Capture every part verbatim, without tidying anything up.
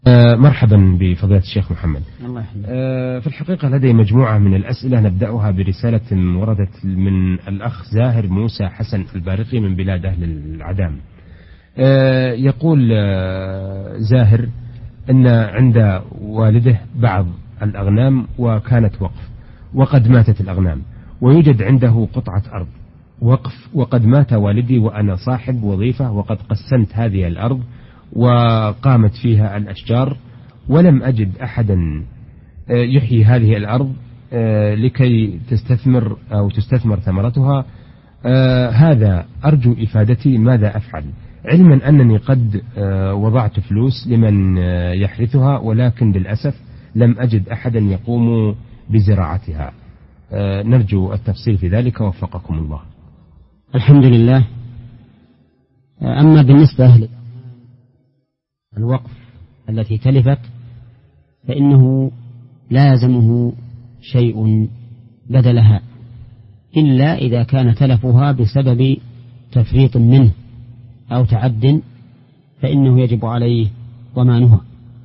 آه مرحبا بفضيلة الشيخ محمد. الله يحييك. آه في الحقيقة لدي مجموعة من الأسئلة نبدأها برسالة وردت من الأخ زاهر موسى حسن البارقي من بلاد أهل العدام. آه يقول آه زاهر أن عند والده بعض الأغنام وكانت وقف، وقد ماتت الأغنام، ويوجد عنده قطعة أرض وقف، وقد مات والدي وأنا صاحب وظيفة، وقد قسمت هذه الأرض وقامت فيها الأشجار، ولم أجد أحدا يحيي هذه الأرض لكي تستثمر أو تستثمر ثمرتها. هذا أرجو إفادتي ماذا أفعل، علما أنني قد وضعت فلوس لمن يحرثها، ولكن للأسف لم أجد أحدا يقوم بزراعتها. نرجو التفصيل في ذلك وفقكم الله. الحمد لله. أما بالنسبة للوقف التي تلفت فإنه لازمه شيء بدلها، إلا إذا كان تلفها بسبب تفريط منه أو تعد، فإنه يجب عليه ضمانها،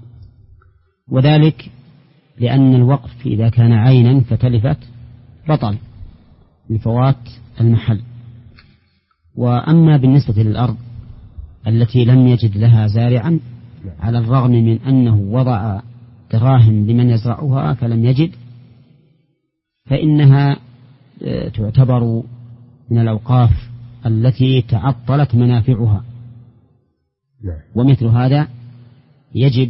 وذلك لأن الوقف إذا كان عينا فتلفت بطل لفوات المحل. وأما بالنسبة للأرض التي لم يجد لها زارعا، على الرغم من أنه وضع دراهم لمن يزرعها فلم يجد، فإنها تعتبر من الأوقاف التي تعطلت منافعها، ومثل هذا يجب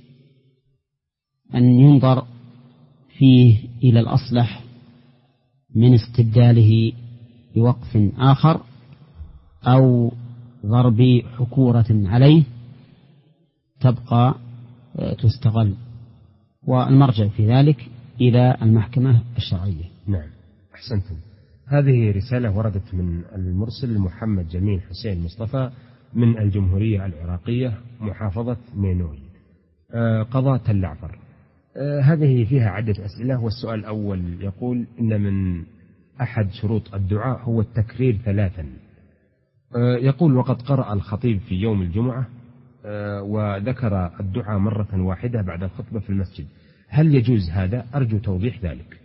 أن ينظر فيه إلى الأصلح من استبداله بوقف آخر أو ضرب حكورة عليه تبقى تستغل، والمرجع في ذلك إلى المحكمة الشرعية. نعم، أحسنتم. هذه رسالة وردت من المرسل محمد جميل حسين مصطفى من الجمهورية العراقية محافظة مينوي، قضاء تل عفر. هذه فيها عدة أسئلة، والسؤال الأول يقول إن من أحد شروط الدعاء هو التكرير ثلاثا. يقول وقد قرأ الخطيب في يوم الجمعة وذكر الدعاء مرة واحدة بعد الخطبة في المسجد، هل يجوز هذا؟ أرجو توضيح ذلك.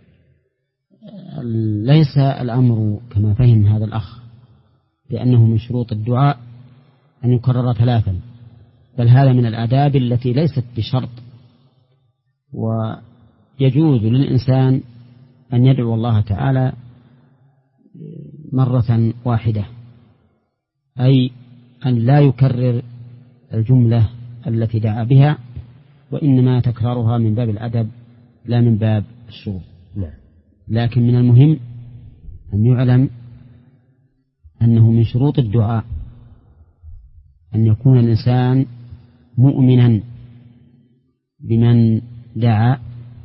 ليس الأمر كما فهم هذا الأخ لأنه من شروط الدعاء أن يكرر ثلاثا، بل هذا من الآداب التي ليست بشرط، ويجوز للإنسان أن يدعو الله تعالى مرة واحدة، أي أن لا يكرر الجملة التي دعا بها، وإنما تكرارها من باب الأدب لا من باب الشروط. لكن من المهم أن يعلم أنه من شروط الدعاء أن يكون الإنسان مؤمنا بمن دعا،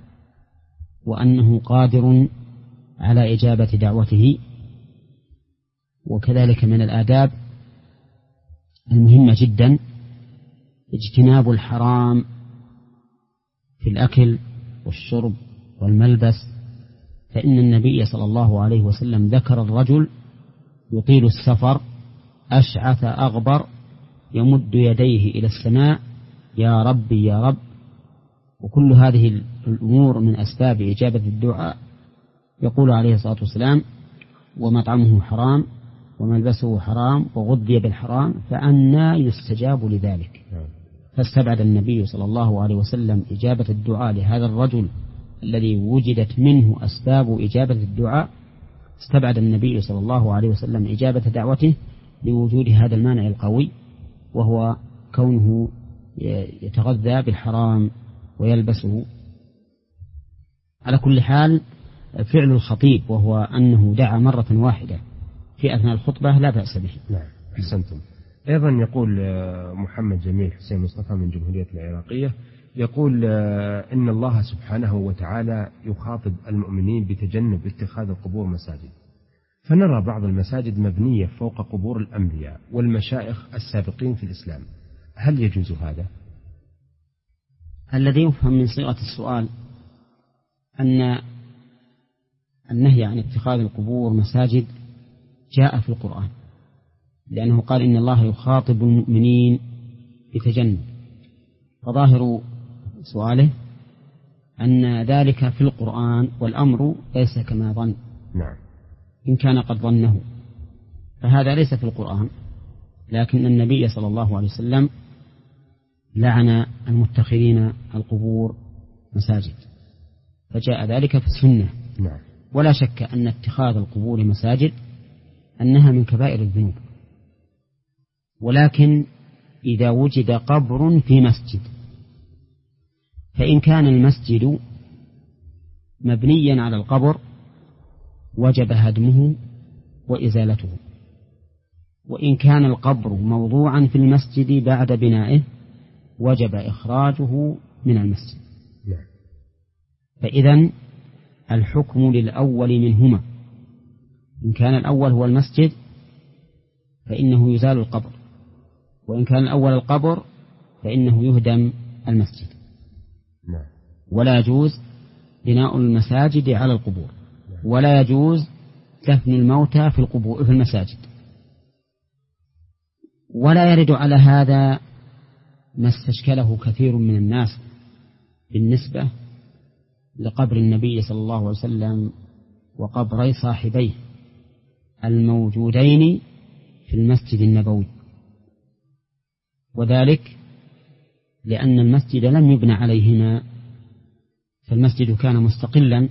وأنه قادر على إجابة دعوته. وكذلك من الآداب المهمة جدا اجتناب الحرام في الأكل والشرب والملبس، فإن النبي صلى الله عليه وسلم ذكر الرجل يطيل السفر أشعث أغبر يمد يديه إلى السماء يا ربي يا رب. وكل هذه الأمور من أسباب إجابة الدعاء. يقول عليه الصلاة والسلام ومطعمه حرام وملبسه حرام وغذي بالحرام فأنى يستجاب لذلك. فاستبعد النبي صلى الله عليه وسلم إجابة الدعاء لهذا الرجل الذي وجدت منه أسباب إجابة الدعاء، استبعد النبي صلى الله عليه وسلم إجابة دعوته لوجود هذا المانع القوي، وهو كونه يتغذى بالحرام ويلبسه. على كل حال فعل الخطيب وهو أنه دعا مرة واحدة في أثناء الخطبة لا بأس به. نعم، أحسنتم. أيضا يقول محمد جميل حسين مصطفى من جمهورية العراقية، يقول إن الله سبحانه وتعالى يخاطب المؤمنين بتجنب اتخاذ القبور مساجد، فنرى بعض المساجد مبنية فوق قبور الأنبياء والمشايخ السابقين في الإسلام، هل يجوز هذا؟ الذي يفهم من صيغة السؤال أن النهي عن اتخاذ القبور مساجد جاء في القرآن، لأنه قال إن الله يخاطب المؤمنين بتجنب، فظاهر سؤاله أن ذلك في القرآن والأمر ليس كما ظن. نعم. إن كان قد ظنه فهذا ليس في القرآن، لكن النبي صلى الله عليه وسلم لعن المتخذين القبور مساجد، فجاء ذلك في السنة. نعم. ولا شك أن اتخاذ القبور مساجد أنها من كبائر الذنوب، ولكن إذا وجد قبر في مسجد، فإن كان المسجد مبنيا على القبر وجب هدمه وإزالته، وإن كان القبر موضوعا في المسجد بعد بنائه وجب إخراجه من المسجد. فإذن الحكم للأول منهما، إن كان الأول هو المسجد فإنه يزال القبر، وإن كان الأول القبر فإنه يهدم المسجد. ولا يجوز بناء المساجد على القبور، ولا يجوز دفن الموتى في القبور في المساجد. ولا يرد على هذا ما استشكله كثير من الناس بالنسبة لقبر النبي صلى الله عليه وسلم وقبري صاحبيه الموجودين في المسجد النبوي، وذلك لأن المسجد لم يبنى عليهما، فالمسجد كان مستقلا،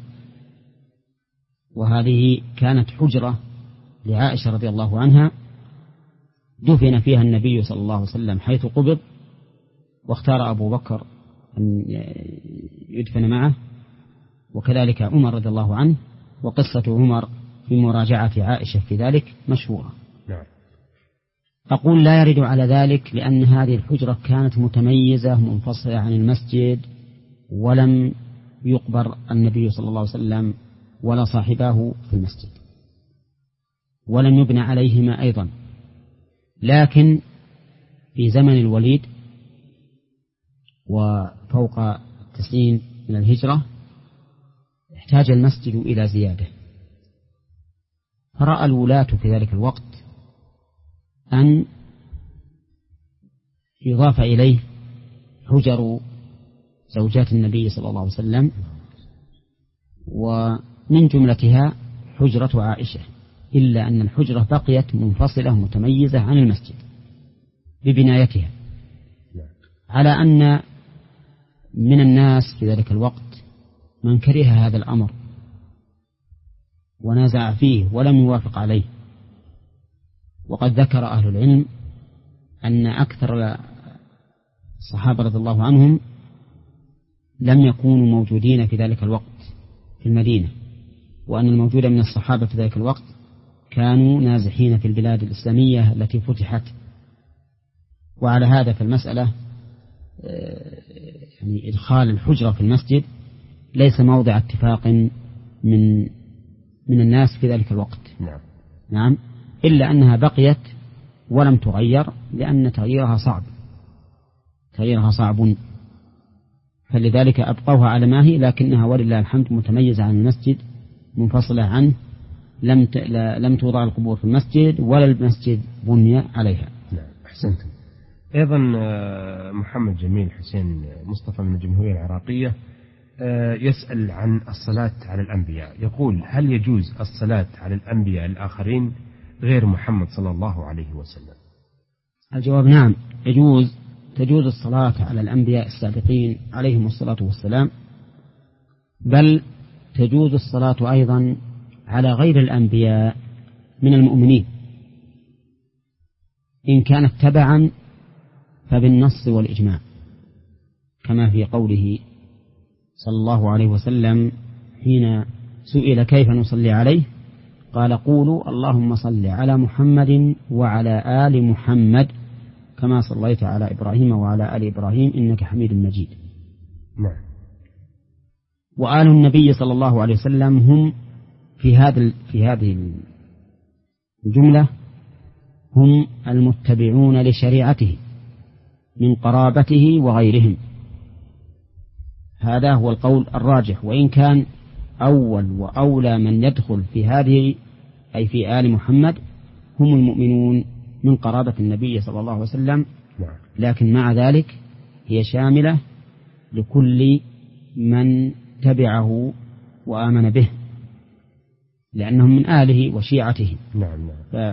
وهذه كانت حجرة لعائشة رضي الله عنها دفن فيها النبي صلى الله عليه وسلم حيث قبض، واختار أبو بكر أن يدفن معه، وكذلك عمر رضي الله عنه، وقصة عمر في مراجعة عائشة في ذلك مشهورة. نعم. أقول لا يرد على ذلك لأن هذه الحجرة كانت متميزة منفصلة عن المسجد، ولم يقبر النبي صلى الله عليه وسلم ولا صاحباه في المسجد، ولم يبنى عليهما أيضا. لكن في زمن الوليد وفوق تسعين من الهجرة احتاج المسجد إلى زيادة، فرأى الولاة في ذلك الوقت أن يضاف إليه حجر زوجات النبي صلى الله عليه وسلم، ومن جملتها حجرة عائشة، إلا أن الحجرة بقيت منفصلة متميزة عن المسجد ببنايتها، على أن من الناس في ذلك الوقت من كره هذا الأمر ونازع فيه ولم يوافق عليه. وقد ذكر أهل العلم أن أكثر الصحابة رضي الله عنهم لم يكونوا موجودين في ذلك الوقت في المدينة، وأن الموجود من الصحابة في ذلك الوقت كانوا نازحين في البلاد الإسلامية التي فتحت. وعلى هذا فالمسألة يعني إدخال الحجرة في المسجد ليس موضع اتفاق من من الناس في ذلك الوقت. نعم. نعم، إلا أنها بقيت ولم تغير، لأن تغييرها صعب تغييرها صعب فلذلك أبقوها على ما هي، لكنها ولله الحمد متميزة عن المسجد، منفصلة عنه، لم ت... لم توضع القبور في المسجد ولا المسجد بني عليها. نعم، أحسنتم. أيضا محمد جميل حسين مصطفى من الجمهورية العراقية يسأل عن الصلاة على الأنبياء، يقول: هل يجوز الصلاة على الأنبياء الآخرين غير محمد صلى الله عليه وسلم؟ الجواب نعم، يجوز تجوز الصلاة على الأنبياء السابقين عليهم الصلاة والسلام، بل تجوز الصلاة أيضا على غير الأنبياء من المؤمنين إن كانت تبعا فبالنص والإجماع، كما في قوله صلى الله عليه وسلم حين سئل كيف نصلي عليه قال: قولوا اللهم صل على محمد وعلى آل محمد كما صليت على إبراهيم وعلى آل إبراهيم إنك حميد مجيد. نعم. وآل النبي صلى الله عليه وسلم هم في هذا في هذه الجملة هم المتبعون لشريعته من قرابته وغيرهم، هذا هو القول الراجح. وإن كان أول وأولى من يدخل في هذه أي في آل محمد هم المؤمنون من قرابة النبي صلى الله عليه وسلم، لكن مع ذلك هي شاملة لكل من تبعه وآمن به، لأنهم من آله وشيعته. نعم نعم.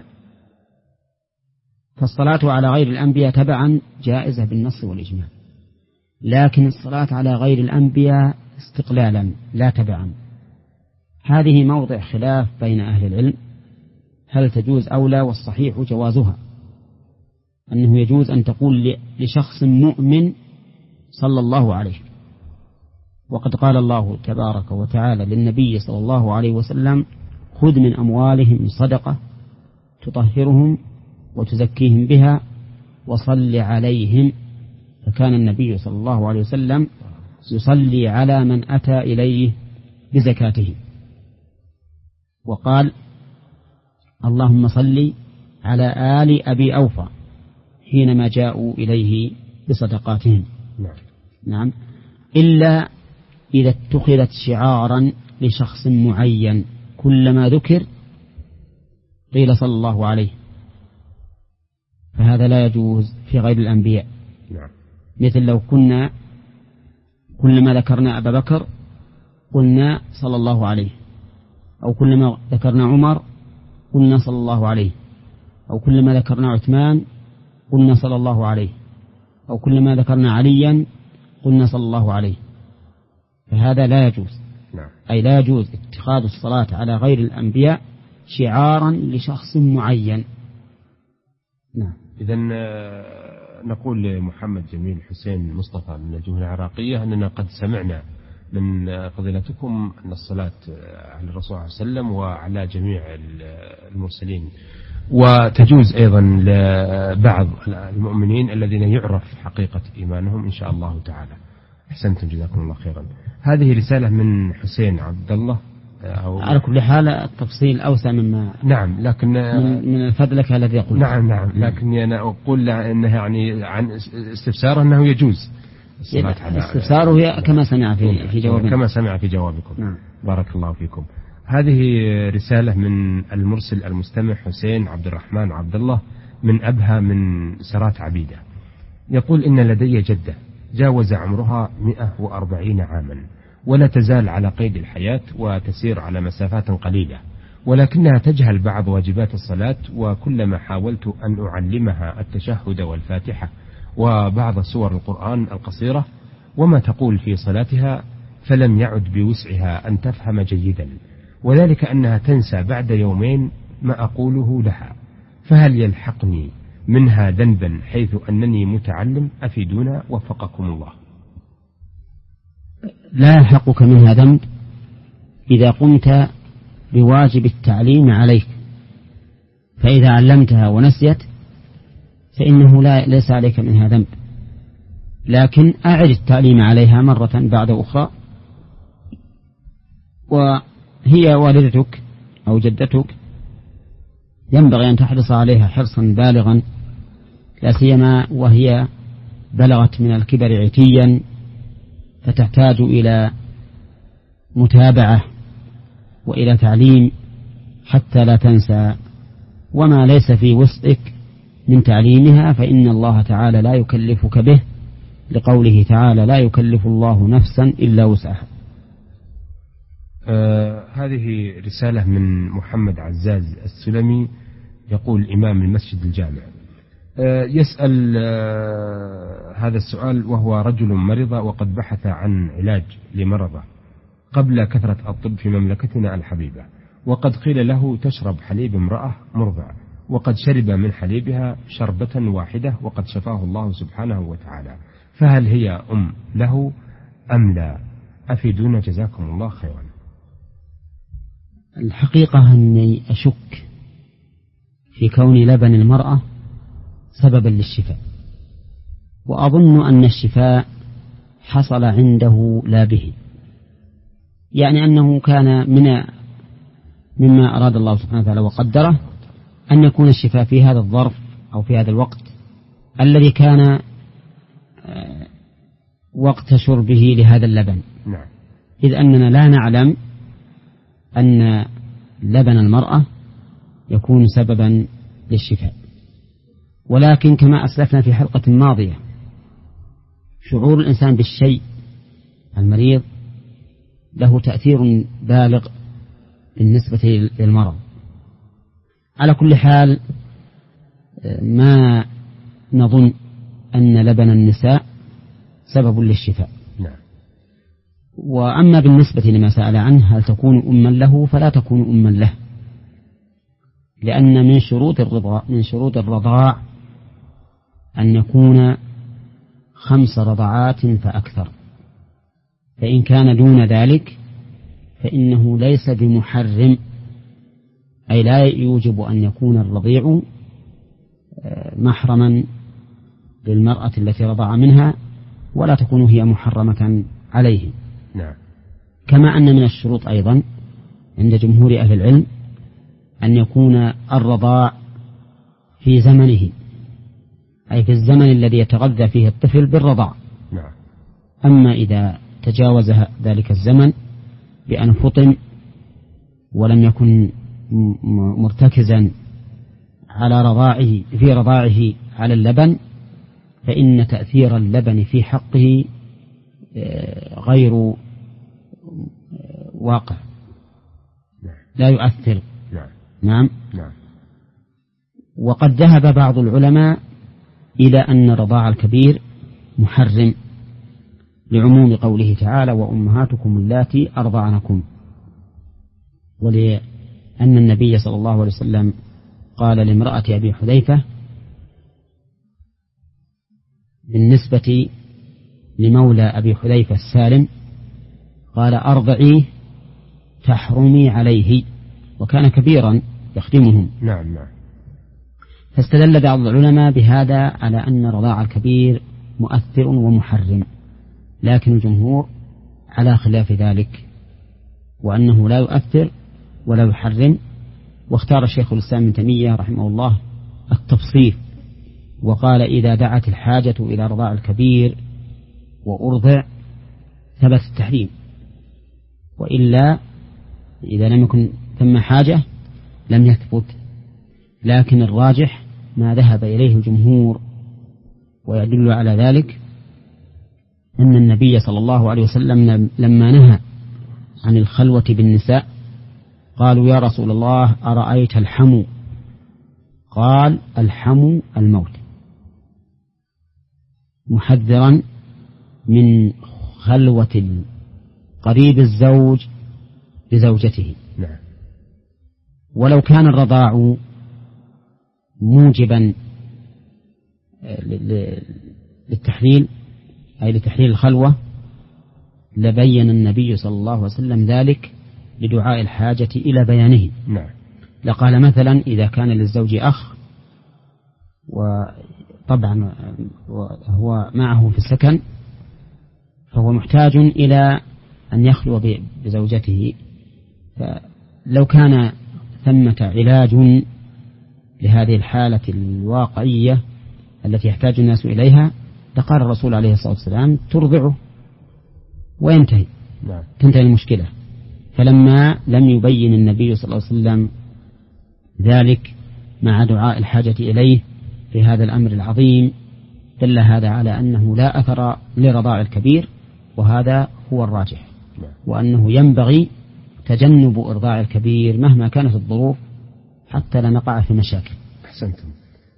فالصلاة على غير الأنبياء تبعا جائزة بالنص والإجماع، لكن الصلاة على غير الأنبياء استقلالا لا تبعا، هذه موضع خلاف بين أهل العلم، هل تجوز أو لا؟ والصحيح جوازها، أنه يجوز أن تقول لشخص مؤمن صلى الله عليه، وقد قال الله تبارك وتعالى للنبي صلى الله عليه وسلم: خذ من أموالهم صدقة تطهرهم وتزكيهم بها وصل عليهم. فكان النبي صلى الله عليه وسلم يصلي على من أتى إليه بزكاته، وقال: اللهم صل على آل أبي أوفى حينما جاءوا إليه بصدقاتهم. نعم. نعم، إلا إذا اتخذت شعارا لشخص معين، كلما ذكر قيل صلى الله عليه، فهذا لا يجوز في غير الأنبياء. نعم. مثل لو كنا كلما ذكرنا أبا بكر قلنا صلى الله عليه، أو كلما ذكرنا عمر قلنا صلى الله عليه، أو كلما ذكرنا عثمان قلنا صلى الله عليه، أو كلما ذكرنا عليا قلنا صلى الله عليه، فهذا لا يجوز. نعم. أي لا يجوز اتخاذ الصلاة على غير الأنبياء شعارا لشخص معين. نعم. إذن نقول لمحمد جميل حسين مصطفى من الجمهورية العراقية أننا قد سمعنا من فضيلتكم أن الصلاة على الرسول صلى الله عليه وسلم وعلى جميع المرسلين، وتجوز أيضا لبعض المؤمنين الذين يعرف حقيقة إيمانهم إن شاء الله تعالى. أحسنتم، جزاكم الله خيرا. هذه رسالة من حسين عبد الله. أو على كل حال التفصيل أوسع مما نعم، لكن من, من الفضلك الذي يقول. نعم نعم، لكني أنا أقول أنه يعني عن استفسار أنه يجوز الصلاة على استفساره كما سمع في في جوابنا، كما سمع في جوابكم. نعم. بارك الله فيكم. هذه رسالة من المرسل المستمع حسين عبد الرحمن عبد الله من أبها من سرات عبيدة، يقول: إن لدي جدة جاوز عمرها مئة وأربعين عاما، ولا تزال على قيد الحياة وتسير على مسافات قليلة، ولكنها تجهل بعض واجبات الصلاة، وكلما حاولت أن أعلمها التشهد والفاتحة وبعض سور القرآن القصيرة وما تقول في صلاتها فلم يعد بوسعها أن تفهم جيدا، وذلك أنها تنسى بعد يومين ما أقوله لها، فهل يلحقني منها ذنبا حيث أنني متعلم؟ أفيدونا وفقكم الله. لا يلحقك منها ذنب إذا قمت بواجب التعليم عليك، فإذا علمتها ونسيت فإنه لا ليس عليك منها ذنب، لكن أعد التعليم عليها مرة بعد أخرى، وهي والدتك أو جدتك ينبغي أن تحرص عليها حرصا بالغا، لا سيما وهي بلغت من الكبر عتيا، فتحتاج إلى متابعة وإلى تعليم حتى لا تنسى، وما ليس في وسعك من تعليمها فإن الله تعالى لا يكلفك به، لقوله تعالى: لا يكلف الله نفسا إلا وسعها. آه هذه رسالة من محمد عزاز السلمي، يقول: إمام المسجد الجامع، آه يسأل آه هذا السؤال وهو رجل مرض وقد بحث عن علاج لمرضه قبل كثرة الطب في مملكتنا الحبيبة، وقد قيل له تشرب حليب امرأة مرضع، وقد شرب من حليبها شربة واحدة وقد شفاه الله سبحانه وتعالى، فهل هي أم له أم لا؟ أفيدونا جزاكم الله خيرا. الحقيقة أني أشك في كون لبن المرأة سببا للشفاء، وأظن أن الشفاء حصل عنده لا به، يعني أنه كان من مما أراد الله سبحانه وتعالى وقدره أن يكون الشفاء في هذا الظرف أو في هذا الوقت الذي كان وقت شربه لهذا اللبن. نعم. إذ أننا لا نعلم أن لبن المرأة يكون سببا للشفاء، ولكن كما أسلفنا في حلقة ماضية شعور الإنسان بالشيء المريض له تأثير بالغ بالنسبة للمرض. على كل حال ما نظن أن لبن النساء سبب للشفاء. نعم. وأما بالنسبة لما سأل عنه هل تكون أما له، فلا تكون أما له، لأن من شروط الرضاع من شروط الرضاع أن يكون خمس رضعات فأكثر، فإن كان دون ذلك فإنه ليس بمحرم، أي لا يوجب أن يكون الرضيع محرما للمرأة التي رضع منها، ولا تكون هي محرمة عليه. نعم. كما أن من الشروط أيضا عند جمهور أهل العلم أن يكون الرضاع في زمنه، أي في الزمن الذي يتغذى فيه الطفل بالرضاع. نعم. أما إذا تجاوز ذلك الزمن بأن فطم ولم يكن مرتكزا على رضاعه في رضاعه على اللبن، فإن تأثير اللبن في حقه غير واقع، لا يؤثر. نعم. نعم. نعم. وقد ذهب بعض العلماء إلى أن رضاع الكبير محرم لعموم قوله تعالى وأمهاتكم اللاتي أرضعنكم، ولأن النبي صلى الله عليه وسلم قال لامرأة أبي حذيفة بالنسبة لمولى أبي حذيفة السالم قال أرضعيه تحرمي عليه، وكان كبيرا يخدمهم. نعم. نعم. فاستدل بعض العلماء بهذا على أن رضاع الكبير مؤثر ومحرم، لكن الجمهور على خلاف ذلك، وأنه لا يؤثر ولا يحرم. واختار الشيخ الإسلام ابن تيمية رحمه الله التفصيل، وقال إذا دعت الحاجة إلى رضاع الكبير وأرضع ثبت التحريم، وإلا إذا لم يكن ثم حاجة لم يثبت. لكن الراجح ما ذهب إليه الجمهور، ويدل على ذلك أن النبي صلى الله عليه وسلم لما نهى عن الخلوة بالنساء قالوا يا رسول الله أرأيت الحمو؟ قال الحمو الموت، محذرا من خلوة قريب الزوج بزوجته. نعم. ولو كان الرضاع موجبا للتحليل أي لتحليل الخلوة لبين النبي صلى الله عليه وسلم ذلك لدعاء الحاجة إلى بيانه. نعم. لقال مثلا إذا كان للزوج أخ وطبعا هو معه في السكن فهو محتاج إلى أن يخلو بزوجته، فلو كان ثمة علاج لهذه الحالة الواقعية التي يحتاج الناس إليها لقال الرسول عليه الصلاة والسلام ترضعه وينتهي. نعم. تنتهي المشكلة. فلما لم يبين النبي صلى الله عليه وسلم ذلك مع دعاء الحاجة إليه في هذا الأمر العظيم دل هذا على أنه لا أثر لرضاع الكبير، وهذا هو الراجح. نعم. وأنه ينبغي تجنب إرضاع الكبير مهما كانت الظروف حتى لا نقع في مشاكل. أحسنتم.